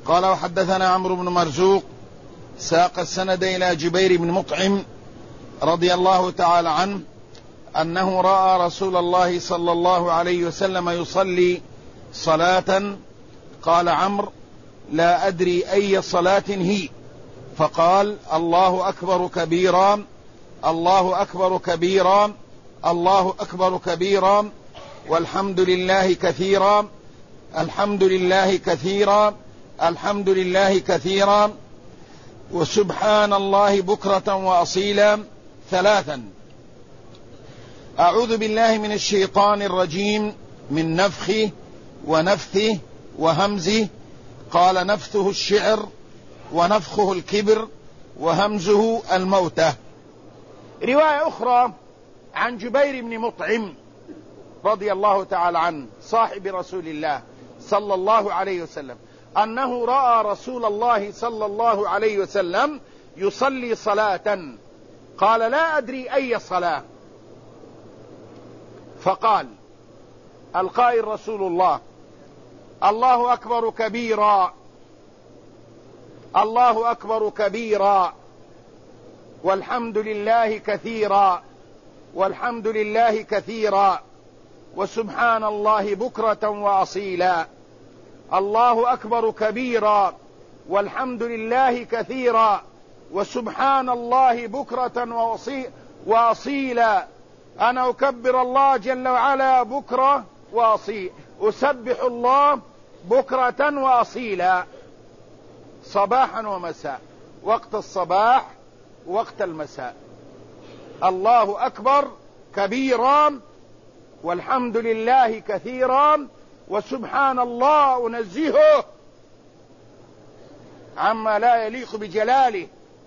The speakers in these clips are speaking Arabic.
قال وحدثنا عمرو بن مرزوق ساق السند إلى جبير بن مطعم رضي الله تعالى عنه أنه رأى رسول الله صلى الله عليه وسلم يصلي صلاة. قال عمرو لا أدري أي صلاة هي، فقال الله أكبر كبيرا الله أكبر كبيرا الله أكبر كبيرا والحمد لله كثيرا الحمد لله كثيرا الحمد لله كثيرا وسبحان الله بكرة وأصيلا ثلاثا. أعوذ بالله من الشيطان الرجيم من نفخه ونفثه وهمزه. قال نفثه الشعر ونفخه الكبر وهمزه الموتة. رواية أخرى عن جبير بن مطعم رضي الله تعالى عنه صاحب رسول الله صلى الله عليه وسلم أنه رأى رسول الله صلى الله عليه وسلم يصلي صلاة. قال لا أدري أي صلاة، فقال القائل رسول الله الله أكبر كبيرا الله أكبر كبيرا والحمد لله كثيرا والحمد لله كثيرا وسبحان الله بكرة وأصيلا. الله أكبر كبيرا والحمد لله كثيرا وسبحان الله بكرة وأصيلا. أنا أكبر الله جل وعلا بكرة وأصيل، أسبح الله بكرة وأصيلا، صباحا ومساء، وقت الصباح وقت المساء. الله أكبر كبيرا والحمد لله كثيرا وسبحان الله أنزهه عما لا يليق بجلاله،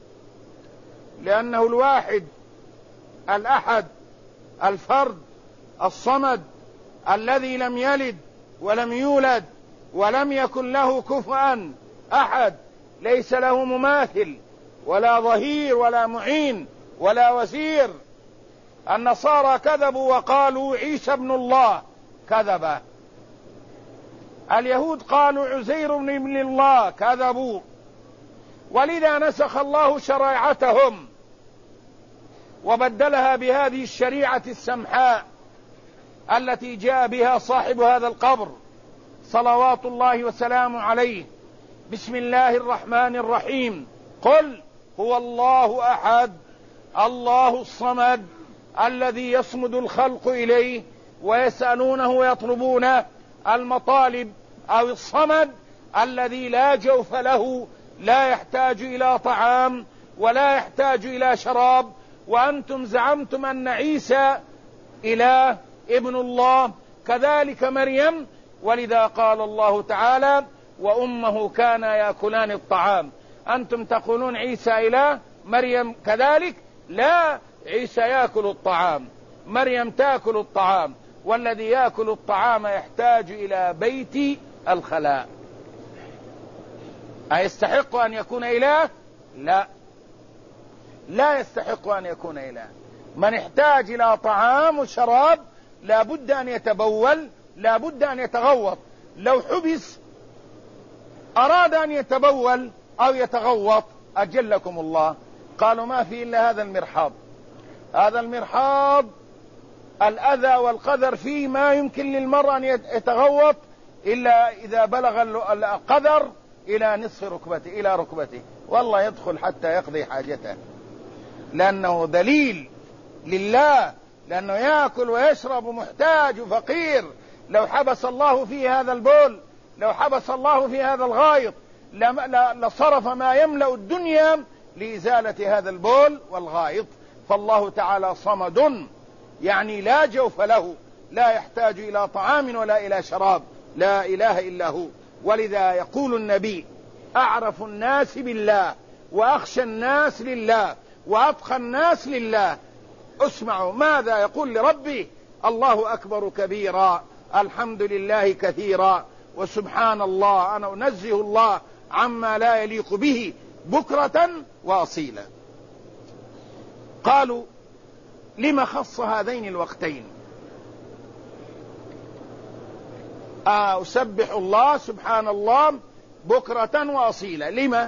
لأنه الواحد الأحد الفرد الصمد الذي لم يلد ولم يولد ولم يكن له كفوا أحد، ليس له مماثل ولا ظهير ولا معين ولا وزير. النصارى كذبوا وقالوا عيسى ابن الله، كذب. اليهود قالوا عزير ابن الله، كذبوا. ولذا نسخ الله شرائعتهم وبدلها بهذه الشريعة السمحاء التي جاء بها صاحب هذا القبر صلوات الله وسلامه عليه. بسم الله الرحمن الرحيم. قل هو الله أحد الله الصمد الذي يصمد الخلق إليه ويسألونه ويطلبون المطالب، أو الصمد الذي لا جوف له، لا يحتاج إلى طعام ولا يحتاج إلى شراب. وأنتم زعمتم أن عيسى إله ابن الله، كذلك مريم. ولذا قال الله تعالى وأمه كانا يأكلان الطعام. أنتم تقولون عيسى إله، مريم كذلك. لا، عيسى يأكل الطعام، مريم تأكل الطعام، والذي يأكل الطعام يحتاج إلى بيت الخلاء. أيستحق أن يكون إله؟ لا، لا يستحق أن يكون إله. من احتاج إلى طعام وشراب لا بد أن يتبول، لا بد أن يتغوط. لو حبس أراد أن يتبول أو يتغوط أجلكم الله، قالوا ما في إلا هذا المرحاض. هذا المرحاض الأذى والقذر فيه ما يمكن للمرء أن يتغوط إلا إذا بلغ القذر إلى نصف ركبته، إلى ركبته، والله يدخل حتى يقضي حاجته، لأنه دليل لله، لأنه يأكل ويشرب محتاج وفقير. لو حبس الله فيه هذا البول، لو حبس الله فيه هذا الغائط، لصرف ما يملأ الدنيا لإزالة هذا البول والغائط. فالله تعالى صمد، يعني لا جوف له، لا يحتاج إلى طعام ولا إلى شراب، لا إله إلا هو. ولذا يقول النبي أعرف الناس بالله وأخشى الناس لله وأتقى الناس لله. اسمعوا ماذا يقول لربه: الله أكبر كبيرا الحمد لله كثيرا وسبحان الله، أنا أنزه الله عما لا يليق به بكرة وأصيلا. قالوا لما خص هذين الوقتين؟ أسبح الله سبحان الله بكرة وأصيلا. لما؟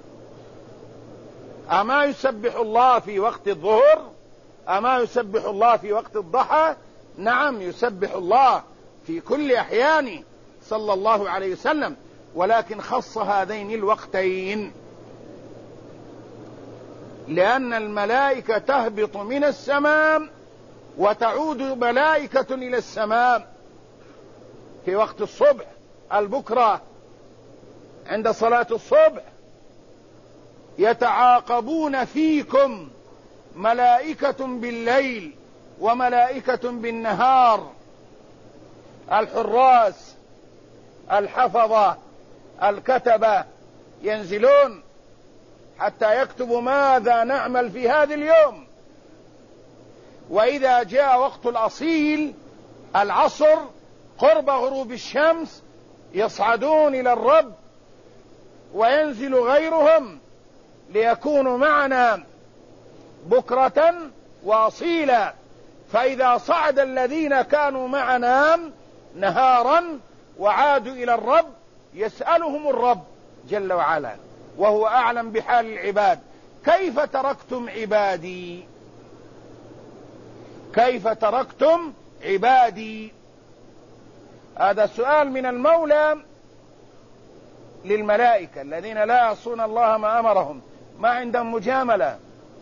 أما يسبح الله في وقت الظهر؟ أما يسبح الله في وقت الضحى؟ نعم، يسبح الله في كل أحيانه صلى الله عليه وسلم، ولكن خص هذين الوقتين لأن الملائكة تهبط من السماء وتعود ملائكة إلى السماء في وقت الصبح، البكرة عند صلاة الصبح، يتعاقبون فيكم ملائكة بالليل وملائكة بالنهار، الحراس الحفظة الكتبة ينزلون حتى يكتبوا ماذا نعمل في هذا اليوم. وإذا جاء وقت الأصيل العصر قرب غروب الشمس يصعدون إلى الرب وينزل غيرهم ليكونوا معنا بكرة وأصيلا. فإذا صعد الذين كانوا معنا نهارا وعادوا إلى الرب يسألهم الرب جل وعلا وهو أعلم بحال العباد: كيف تركتم عبادي؟ كيف تركتم عبادي؟ هذا سؤال من المولى للملائكة الذين لا يعصون الله ما أمرهم، ما عندهم مجاملة.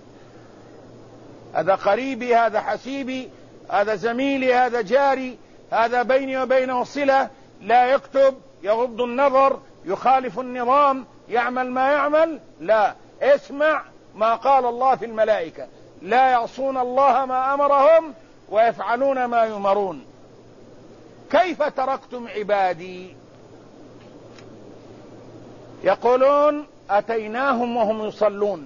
هذا قريبي، هذا حسيبي، هذا زميلي، هذا جاري، هذا بيني وبينه صلة، لا يكتب، يغض النظر، يخالف النظام، يعمل ما يعمل. لا، اسمع ما قال الله في الملائكة: لا يعصون الله ما أمرهم ويفعلون ما يؤمرون. كيف تركتم عبادي؟ يقولون: أتيناهم وهم يصلون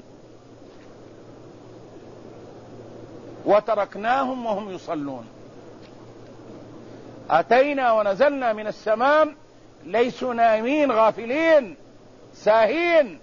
وتركناهم وهم يصلون. أتينا ونزلنا من السماء، ليسوا نائمين غافلين ساهين،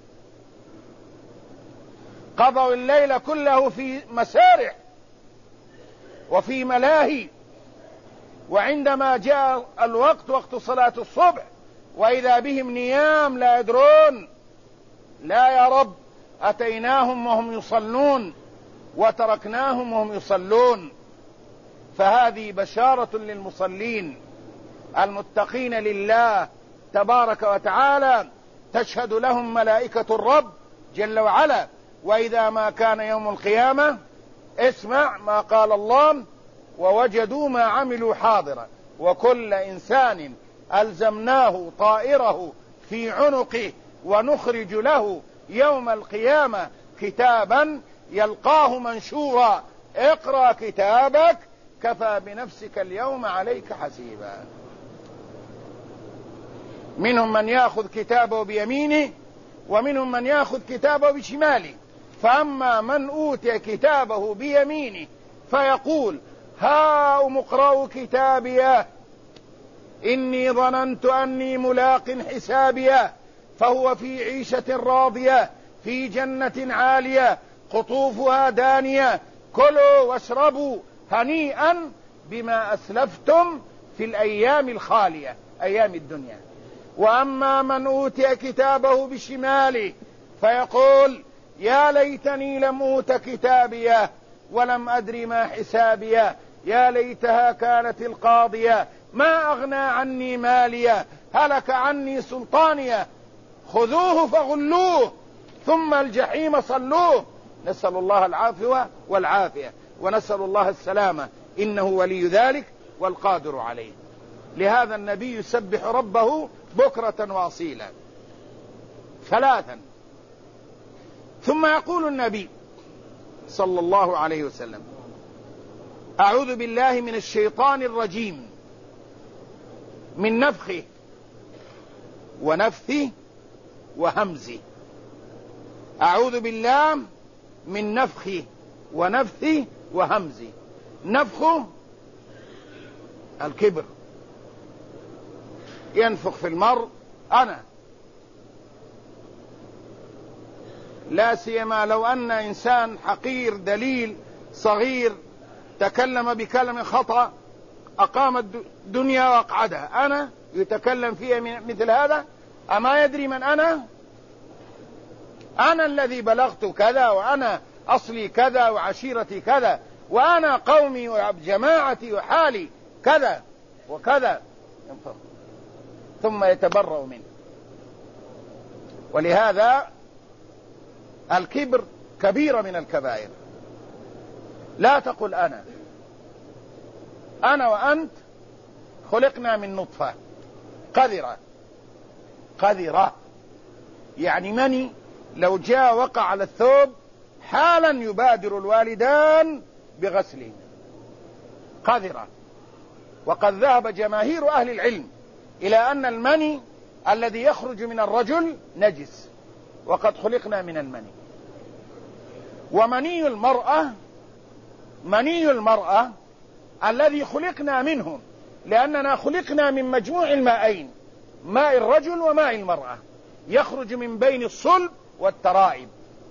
قضوا الليل كله في مسارح وفي ملاهي، وعندما جاء الوقت وقت صلاة الصبح وإذا بهم نيام لا يدرون. لا يا رب، أتيناهم وهم يصلون وتركناهم وهم يصلون. فهذه بشارة للمصلين المتقين لله تبارك وتعالى، تشهد لهم ملائكة الرب جل وعلا. وإذا ما كان يوم القيامة، اسمع ما قال الله: ووجدوا ما عملوا حاضرا وكل إنسان ألزمناه طائره في عنقه ونخرج له يوم القيامة كتابا يلقاه منشورا اقرأ كتابك كفى بنفسك اليوم عليك حسيبا. منهم من يأخذ كتابه بيمينه ومنهم من يأخذ كتابه بشماله. فأما من أوتي كتابه بيمينه فيقول: هاؤم اقرءوا كتابيه إني ظننت أني ملاق حسابيه، فهو في عيشة راضية في جنة عالية قطوفها دانية كلوا واشربوا هنيئا بما أسلفتم في الأيام الخالية، أيام الدنيا. وأما من أوتي كتابه بشماله فيقول: يا ليتني لم أوت كتابيه ولم أدر ما حسابيه، يا ليتها كانت القاضية ما أغنى عني ماليه، هلك عني سلطانيه، خذوه فغلوه ثم الجحيم صلوه. نسأل الله العافية والعافية، ونسأل الله السلامة، إنه ولي ذلك والقادر عليه. لهذا النبي يسبح ربه بكرة وأصيلا ثلاثا. ثم يقول النبي صلى الله عليه وسلم: أعوذ بالله من الشيطان الرجيم من نفخه ونفثه وهمزه. أعوذ بالله من نفخه ونفثه وهمزه. نفخه الكبر، ينفخ في المرء أنا، لا سيما لو أن إنسان حقير دليل صغير تكلم بكلمة خطأ أقام الدنيا وأقعدها، أنا يتكلم فيها مثل هذا، أما يدري من أنا الذي بلغت كذا، وأنا أصلي كذا، وعشيرتي كذا، وأنا قومي وجماعتي وحالي كذا وكذا، ثم يتبرأ منه. ولهذا الكبر كبيرة من الكبائر. لا تقل أنا وأنت خلقنا من نطفة قذرة، يعني مني لو جاء وقع على الثوب حالا يبادر الوالدان بغسله، قذرة. وقد ذهب جماهير أهل العلم إلى أن المني الذي يخرج من الرجل نجس، وقد خلقنا من المني. ومني المرأة الذي خلقنا منه، لأننا خلقنا من مجموع المائين، ماء الرجل وماء المرأة، يخرج من بين الصلب والترائب.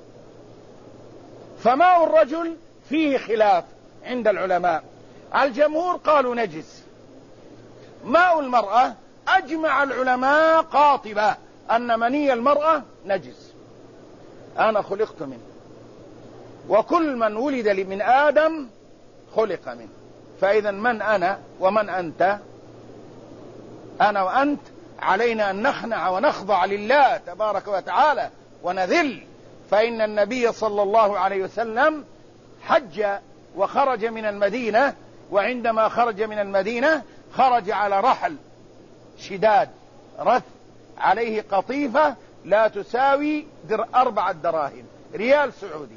فماء الرجل فيه خلاف عند العلماء، الجمهور قالوا نجس. ماء المرأة أجمع العلماء قاطبة أن مني المرأة نجس. أنا خلقت منه، وكل من ولد من آدم خلق منه. فإذا من أنا ومن أنت؟ أنا وأنت علينا أن نخنع ونخضع لله تبارك وتعالى ونذل. فإن النبي صلى الله عليه وسلم حج وخرج من المدينة، وعندما خرج من المدينة خرج على رحل شداد رث، عليه قطيفة لا تساوي 4 دراهم ريال سعودي.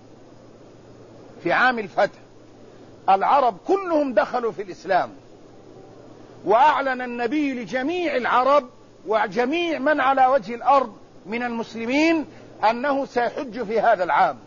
في عام الفتح العرب كلهم دخلوا في الإسلام، وأعلن النبي لجميع العرب وجميع من على وجه الأرض من المسلمين أنه سيحج في هذا العام.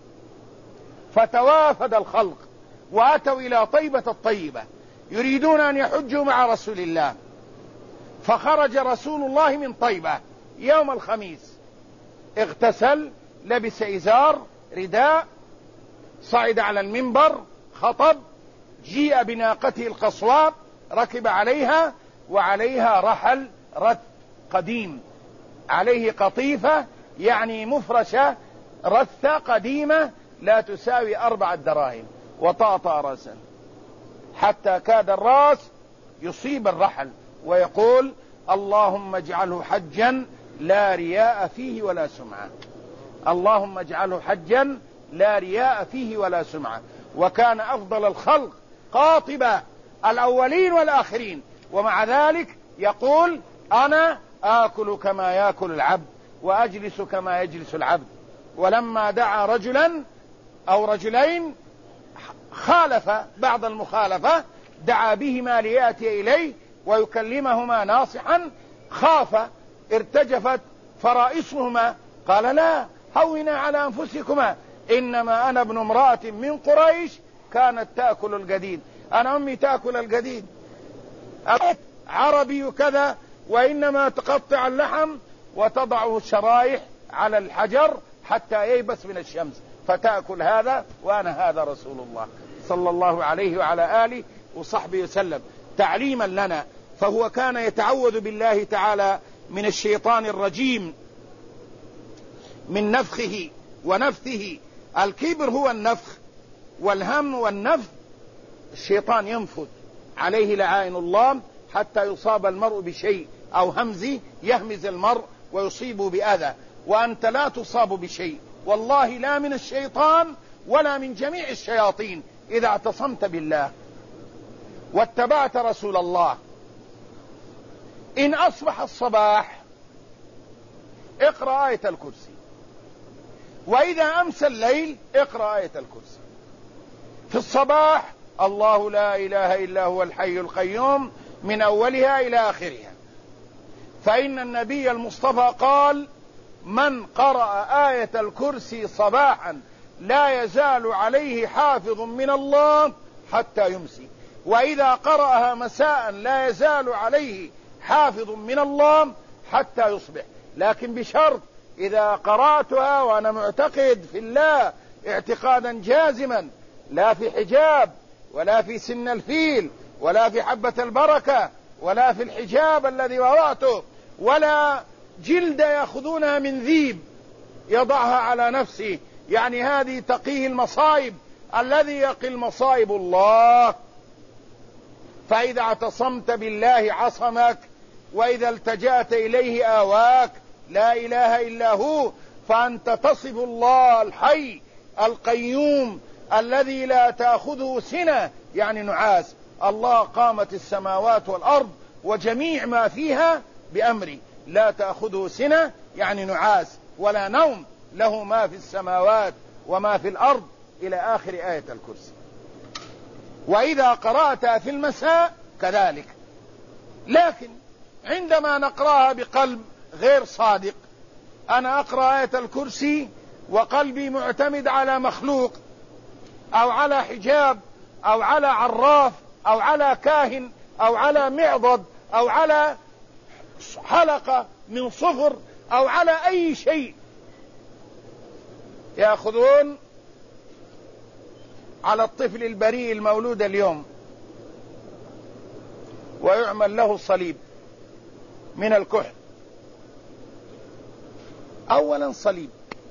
فتوافد الخلق وأتوا إلى طيبة الطيبة يريدون أن يحجوا مع رسول الله. فخرج رسول الله من طيبة يوم الخميس، اغتسل، لبس إزار رداء، صعد على المنبر، خطب، جيء بناقته القصواء، ركب عليها، وعليها رحل رث قديم، عليه قطيفة يعني مفرشة رثة قديمة لا تساوي 4 دراهم، وطأطأ رأسا حتى كاد الرأس يصيب الرحل، ويقول اللهم اجعله حجا لا رياء فيه ولا سمعة، اللهم اجعله حجا لا رياء فيه ولا سمعة. وكان أفضل الخلق قاطبة الأولين والآخرين، ومع ذلك يقول أنا آكل كما يأكل العبد وأجلس كما يجلس العبد. ولما دعا رجلا أو رجلين خالف بعض المخالفة، دعا بهما ليأتي إليه ويكلمهما ناصحا، خاف ارتجفت فرائصهما، قال لا، هونا على أنفسكما، إنما أنا ابن امرأة من قريش كانت تأكل الجديد، أنا أمي تأكل الجديد، عربي كذا، وإنما تقطع اللحم وتضعه الشرايح على الحجر حتى ييبس من الشمس فتأكل هذا، وأنا هذا رسول الله صلى الله عليه وعلى آله وصحبه وسلم تعليما لنا. فهو كان يتعوذ بالله تعالى من الشيطان الرجيم، من نفخه ونفثه. الكبر هو النفخ، والهم والنفث الشيطان ينفث عليه لعائن الله حتى يصاب المرء بشيء أو همز يهمز المرء ويصيب بأذى، وأنت لا تصاب بشيء والله، لا من الشيطان ولا من جميع الشياطين، إذا اعتصمت بالله واتبعت رسول الله. إن أصبح الصباح اقرأ آية الكرسي، وإذا أمسى الليل اقرأ آية الكرسي. في الصباح الله لا إله إلا هو الحي القيوم من أولها إلى آخرها، فإن النبي المصطفى قال من قرأ آية الكرسي صباحا لا يزال عليه حافظ من الله حتى يمسي، وإذا قرأها مساء لا يزال عليه حافظ من الله حتى يصبح. لكن بشرط إذا قرأتها وأنا معتقد في الله اعتقادا جازما، لا في حجاب ولا في سن الفيل ولا في حبة البركة ولا في الحجاب الذي وضعته ولا جلد يأخذونها من ذيب يضعها على نفسه، يعني هذه تقيه المصائب. الذي يقي المصائب الله. فإذا اعتصمت بالله عصمك، وإذا التجأت إليه آواك، لا إله إلا هو. فأنت تصف الله الحي القيوم الذي لا تأخذه سنة، يعني نعاس. الله قامت السماوات والأرض وجميع ما فيها بأمري، لا تأخذه سنة يعني نعاس ولا نوم، له ما في السماوات وما في الأرض، إلى آخر آية الكرسي. وإذا قرأتها في المساء كذلك. لكن عندما نقرأها بقلب غير صادق، أنا أقرأ آية الكرسي وقلبي معتمد على مخلوق أو على حجاب أو على عراف أو على كاهن أو على معضد أو على حلقة من صفر أو على أي شيء، يأخذون على الطفل البريء المولود اليوم ويعمل له صليب من الكحل. أولا صليب،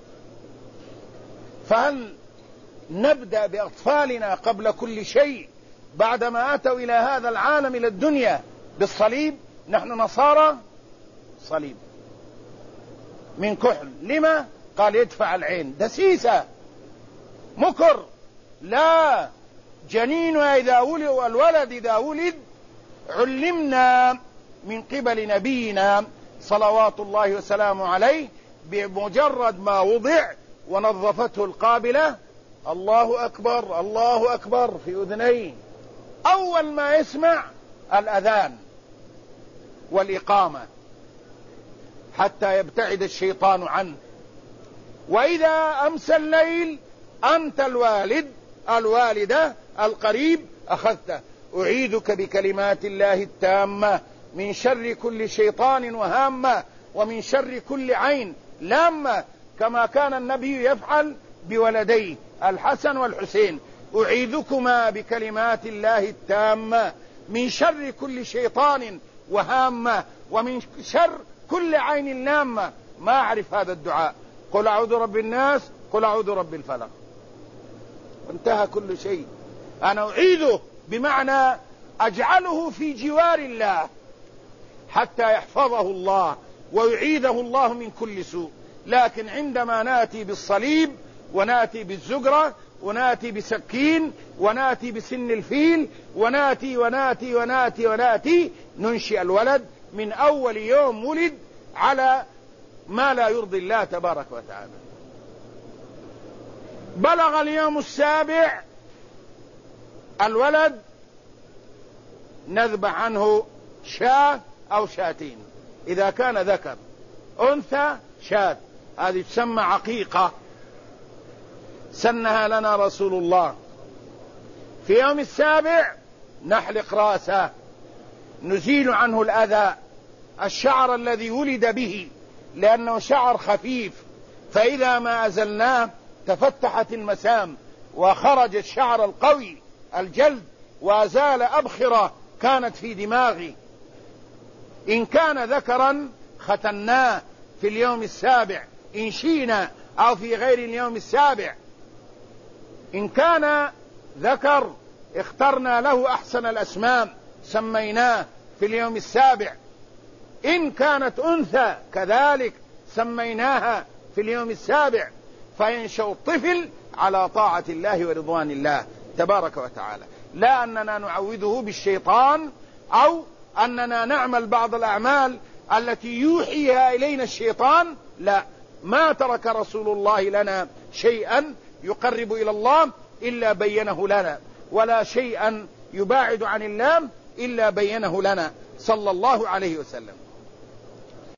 فهل نبدأ بأطفالنا قبل كل شيء بعدما أتوا إلى هذا العالم إلى الدنيا بالصليب؟ نحن نصارى صليب من كحل. لما؟ قال يدفع العين. دسيسة، مكر. لا، جنين إذا ولد، والولد إذا ولد علمنا من قبل نبينا صلوات الله وسلامه عليه بمجرد ما وضع ونظفته القابلة الله أكبر الله أكبر في أذنيه، أول ما يسمع الأذان والإقامة حتى يبتعد الشيطان عنه. وإذا أمسى الليل أنت الوالد الوالدة القريب أخذته. أعيذك بكلمات الله التامة من شر كل شيطان وهامة ومن شر كل عين لامة، كما كان النبي يفعل بولديه الحسن والحسين. أعيذكما بكلمات الله التامة من شر كل شيطان وهامة ومن شر كل عين لامة. ما أعرف هذا الدعاء، قل أعوذ برب الناس، قل أعوذ برب الفلق، انتهى كل شيء. أنا أعيذه بمعنى أجعله في جوار الله حتى يحفظه الله ويعيذه الله من كل سوء. لكن عندما ناتي بالصليب وناتي بالزجرة وناتي بسكين وناتي بسن الفيل وناتي وناتي وناتي وناتي، ننشئ الولد من أول يوم ولد على ما لا يرضي الله تبارك وتعالى. بلغ اليوم السابع الولد، نذبح عنه شاة أو شاتين. إذا كان ذكر، أنثى شاة، هذه تسمى عقيقة، سنها لنا رسول الله. في يوم السابع نحلق راسه، نزيل عنه الأذى، الشعر الذي ولد به، لأنه شعر خفيف، فإذا ما أزلناه تفتحت المسام وخرج الشعر القوي الجلد وأزال أبخرة كانت في دماغي. إن كان ذكرا ختناه في اليوم السابع إن شئنا، أو في غير اليوم السابع. إن كان ذكر اخترنا له أحسن الأسماء سميناه في اليوم السابع. إن كانت أنثى كذلك سميناها في اليوم السابع. فينشأ الطفل على طاعة الله ورضوان الله تبارك وتعالى، لا أننا نعوذه بالشيطان أو أننا نعمل بعض الأعمال التي يوحيها إلينا الشيطان. لا، ما ترك رسول الله لنا شيئا يقرب إلى الله إلا بينه لنا، ولا شيئا يباعد عن الله إلا بينه لنا صلى الله عليه وسلم.